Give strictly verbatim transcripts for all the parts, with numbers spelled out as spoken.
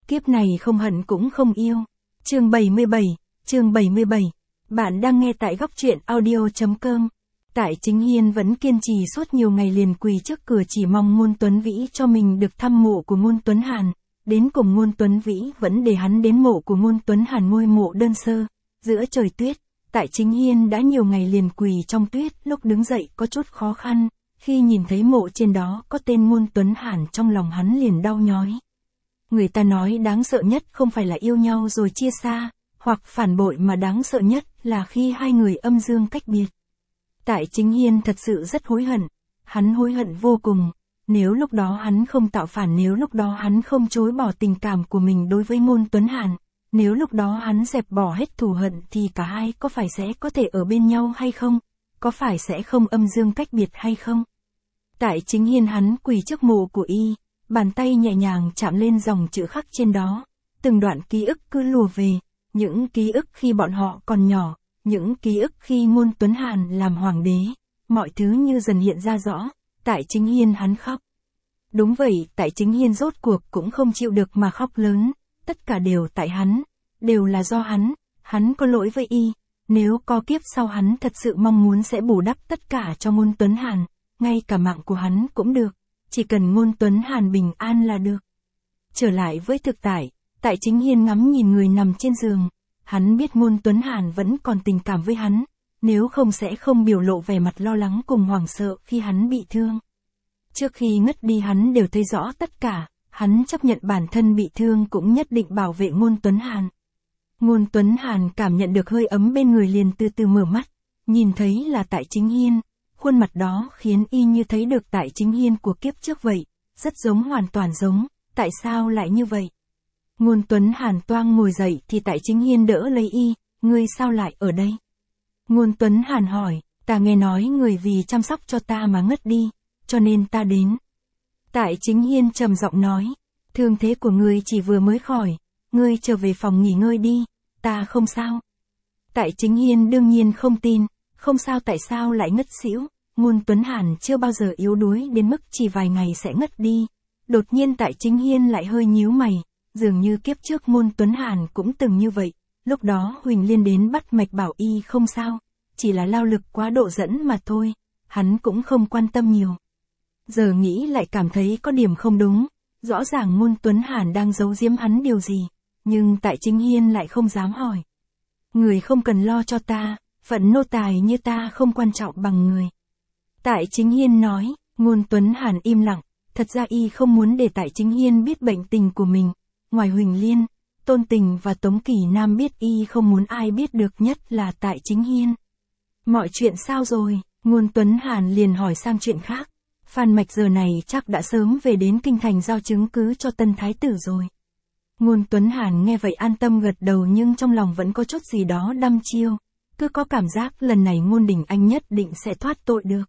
Kiếp này không hận cũng không yêu. Chương bảy mươi bảy, chương bảy mươi bảy. Bạn đang nghe tại góc truyện audio.com. Tại Chính Hiên vẫn kiên trì suốt nhiều ngày liền quỳ trước cửa chỉ mong Ngôn Tuấn Vĩ cho mình được thăm mộ của Ngôn Tuấn Hàn. Đến cùng Ngôn Tuấn Vĩ vẫn để hắn đến mộ của Ngôn Tuấn Hàn, ngôi mộ đơn sơ, giữa trời tuyết. Tại Chính Hiên đã nhiều ngày liền quỳ trong tuyết, lúc đứng dậy có chút khó khăn, khi nhìn thấy mộ trên đó có tên Ngôn Tuấn Hàn trong lòng hắn liền đau nhói. Người ta nói đáng sợ nhất không phải là yêu nhau rồi chia xa, hoặc phản bội, mà đáng sợ nhất là khi hai người âm dương cách biệt. Tại Chính Hiên thật sự rất hối hận, hắn hối hận vô cùng. Nếu lúc đó hắn không tạo phản, nếu lúc đó hắn không chối bỏ tình cảm của mình đối với Ngôn Tuấn Hàn, nếu lúc đó hắn dẹp bỏ hết thù hận thì cả hai có phải sẽ có thể ở bên nhau hay không? Có phải sẽ không âm dương cách biệt hay không? Tại Chính Hiên hắn quỳ trước mộ của y, bàn tay nhẹ nhàng chạm lên dòng chữ khắc trên đó. Từng đoạn ký ức cứ lùa về, những ký ức khi bọn họ còn nhỏ, những ký ức khi Ngôn Tuấn Hàn làm hoàng đế, mọi thứ như dần hiện ra rõ. Tại Chính Hiên hắn khóc. Đúng vậy, Tại Chính Hiên rốt cuộc cũng không chịu được mà khóc lớn. Tất cả đều tại hắn, đều là do hắn, hắn có lỗi với y. Nếu có kiếp sau hắn thật sự mong muốn sẽ bù đắp tất cả cho Ngôn Tuấn Hàn, ngay cả mạng của hắn cũng được, chỉ cần Ngôn Tuấn Hàn bình an là được. Trở lại với thực tại, Tại Chính Hiên ngắm nhìn người nằm trên giường, hắn biết Ngôn Tuấn Hàn vẫn còn tình cảm với hắn, nếu không sẽ không biểu lộ vẻ mặt lo lắng cùng hoảng sợ khi hắn bị thương. Trước khi ngất đi hắn đều thấy rõ tất cả, hắn chấp nhận bản thân bị thương cũng nhất định bảo vệ Ngôn Tuấn Hàn. Ngôn Tuấn Hàn cảm nhận được hơi ấm bên người liền từ từ mở mắt, nhìn thấy là Tại Chính Hiên, khuôn mặt đó khiến y như thấy được Tại Chính Hiên của kiếp trước vậy, rất giống, hoàn toàn giống, tại sao lại như vậy? Ngôn Tuấn Hàn toang ngồi dậy thì Tại Chính Hiên đỡ lấy y, ngươi sao lại ở đây? Ngôn Tuấn Hàn hỏi, ta nghe nói người vì chăm sóc cho ta mà ngất đi, cho nên ta đến. Tại Chính Hiên trầm giọng nói, thương thế của ngươi chỉ vừa mới khỏi, ngươi trở về phòng nghỉ ngơi đi, ta không sao. Tại Chính Hiên đương nhiên không tin, không sao tại sao lại ngất xỉu, Ngôn Tuấn Hàn chưa bao giờ yếu đuối đến mức chỉ vài ngày sẽ ngất đi. Đột nhiên Tại Chính Hiên lại hơi nhíu mày, dường như kiếp trước Ngôn Tuấn Hàn cũng từng như vậy, lúc đó Huỳnh Liên đến bắt mạch bảo y không sao, chỉ là lao lực quá độ dẫn mà thôi, hắn cũng không quan tâm nhiều. Giờ nghĩ lại cảm thấy có điểm không đúng, rõ ràng Ngôn Tuấn Hàn đang giấu giếm hắn điều gì, nhưng Tại Chính Hiên lại không dám hỏi. Người không cần lo cho ta, phận nô tài như ta không quan trọng bằng người. Tại Chính Hiên nói. Ngôn Tuấn Hàn im lặng, thật ra y không muốn để Tại Chính Hiên biết bệnh tình của mình, ngoài Huỳnh Liên, Tôn Tình và Tống Kỳ Nam biết, y không muốn ai biết được nhất là Tại Chính Hiên. Mọi chuyện sao rồi? Ngôn Tuấn Hàn liền hỏi sang chuyện khác. Phan Mạch giờ này chắc đã sớm về đến kinh thành giao chứng cứ cho tân thái tử rồi. Ngôn Tuấn Hàn nghe vậy an tâm gật đầu, nhưng trong lòng vẫn có chút gì đó đăm chiêu, cứ có cảm giác lần này Ngôn Đình Anh nhất định sẽ thoát tội được.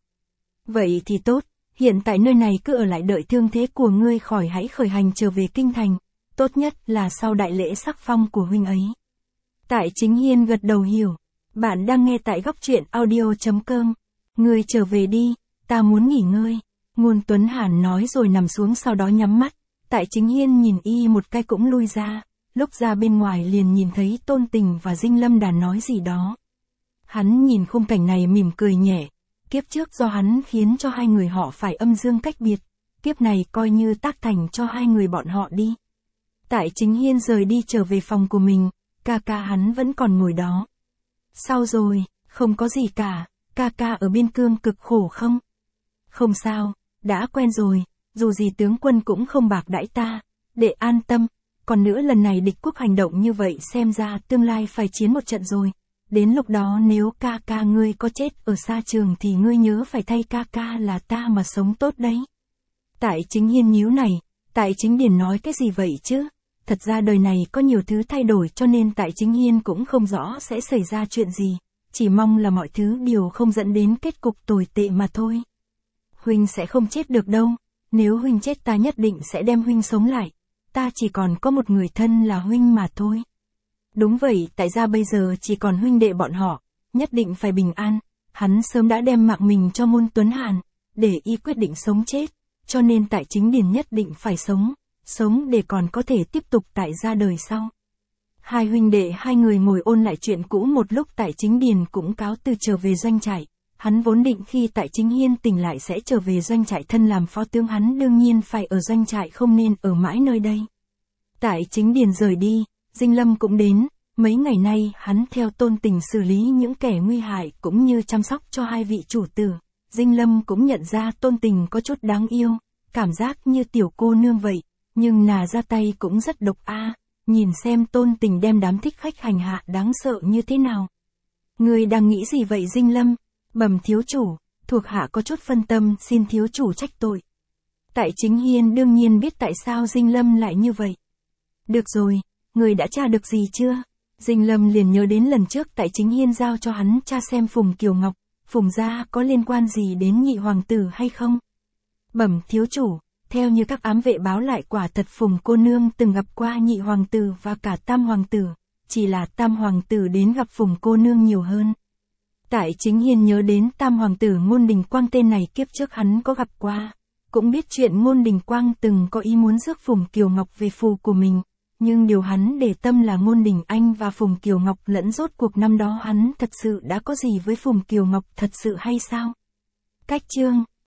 Vậy thì tốt, hiện tại nơi này cứ ở lại đợi thương thế của ngươi khỏi hãy khởi hành trở về kinh thành, tốt nhất là sau đại lễ sắc phong của huynh ấy. Tại Chính Hiên gật đầu hiểu. Bạn đang nghe tại góc truyện audio.com. Ngươi trở về đi, ta muốn nghỉ ngơi. Ngôn Tuấn Hàn nói rồi nằm xuống, sau đó nhắm mắt. Tại Chính Hiên nhìn y một cái cũng lui ra, lúc ra bên ngoài liền nhìn thấy Tôn Tình và Dinh Lâm Đàn nói gì đó. Hắn nhìn khung cảnh này mỉm cười nhẹ, kiếp trước do hắn khiến cho hai người họ phải âm dương cách biệt, kiếp này coi như tác thành cho hai người bọn họ đi. Tại Chính Hiên rời đi trở về phòng của mình, ca ca hắn vẫn còn ngồi đó. Sao rồi, không có gì cả, ca ca ở biên cương cực khổ không? Không sao, đã quen rồi, dù gì tướng quân cũng không bạc đãi ta, để an tâm, còn nữa lần này địch quốc hành động như vậy xem ra tương lai phải chiến một trận rồi, đến lúc đó nếu ca ca ngươi có chết ở xa trường thì ngươi nhớ phải thay ca ca là ta mà sống tốt đấy. Tại Chính Hiên nhíu này, Tại Chính Điền nói cái gì vậy chứ? Thật ra đời này có nhiều thứ thay đổi cho nên Tại Chính Hiên cũng không rõ sẽ xảy ra chuyện gì, chỉ mong là mọi thứ đều không dẫn đến kết cục tồi tệ mà thôi. Huynh sẽ không chết được đâu, nếu huynh chết ta nhất định sẽ đem huynh sống lại, ta chỉ còn có một người thân là huynh mà thôi. Đúng vậy, tại ra bây giờ chỉ còn huynh đệ bọn họ, nhất định phải bình an, hắn sớm đã đem mạng mình cho Ngôn Tuấn Hàn, để y quyết định sống chết, cho nên Tại Chính Điền nhất định phải sống, sống để còn có thể tiếp tục tại gia đời sau. Hai huynh đệ hai người ngồi ôn lại chuyện cũ một lúc. Tại Chính Điền cũng cáo từ trở về doanh trại. Hắn vốn định khi Tại Chính Hiên tỉnh lại sẽ trở về doanh trại thân làm phó tướng, hắn đương nhiên phải ở doanh trại không nên ở mãi nơi đây. Tại Chính Điền rời đi, Dinh Lâm cũng đến, mấy ngày nay hắn theo Tôn Tình xử lý những kẻ nguy hại cũng như chăm sóc cho hai vị chủ tử. Dinh Lâm cũng nhận ra Tôn Tình có chút đáng yêu, cảm giác như tiểu cô nương vậy, nhưng nà ra tay cũng rất độc a. Nhìn xem Tôn Tình đem đám thích khách hành hạ đáng sợ như thế nào. Người đang nghĩ gì vậy Dinh Lâm? Bẩm thiếu chủ, thuộc hạ có chút phân tâm, xin thiếu chủ trách tội. Tại Chính Hiên đương nhiên biết tại sao Dinh Lâm lại như vậy. Được rồi, người đã tra được gì chưa? Dinh Lâm liền nhớ đến lần trước Tại Chính Hiên giao cho hắn tra xem Phùng Kiều Ngọc, Phùng gia có liên quan gì đến nhị hoàng tử hay không? Bẩm thiếu chủ, theo như các ám vệ báo lại quả thật Phùng cô nương từng gặp qua nhị hoàng tử và cả tam hoàng tử, chỉ là tam hoàng tử đến gặp Phùng cô nương nhiều hơn. Tại Chính Hiên nhớ đến tam hoàng tử Ngôn Đình Quang, tên này kiếp trước hắn có gặp qua, cũng biết chuyện Ngôn Đình Quang từng có ý muốn rước Phùng Kiều Ngọc về phủ của mình, nhưng điều hắn để tâm là Ngôn Đình Anh và Phùng Kiều Ngọc lẫn rốt cuộc năm đó hắn thật sự đã có gì với Phùng Kiều Ngọc thật sự hay sao? Cách chương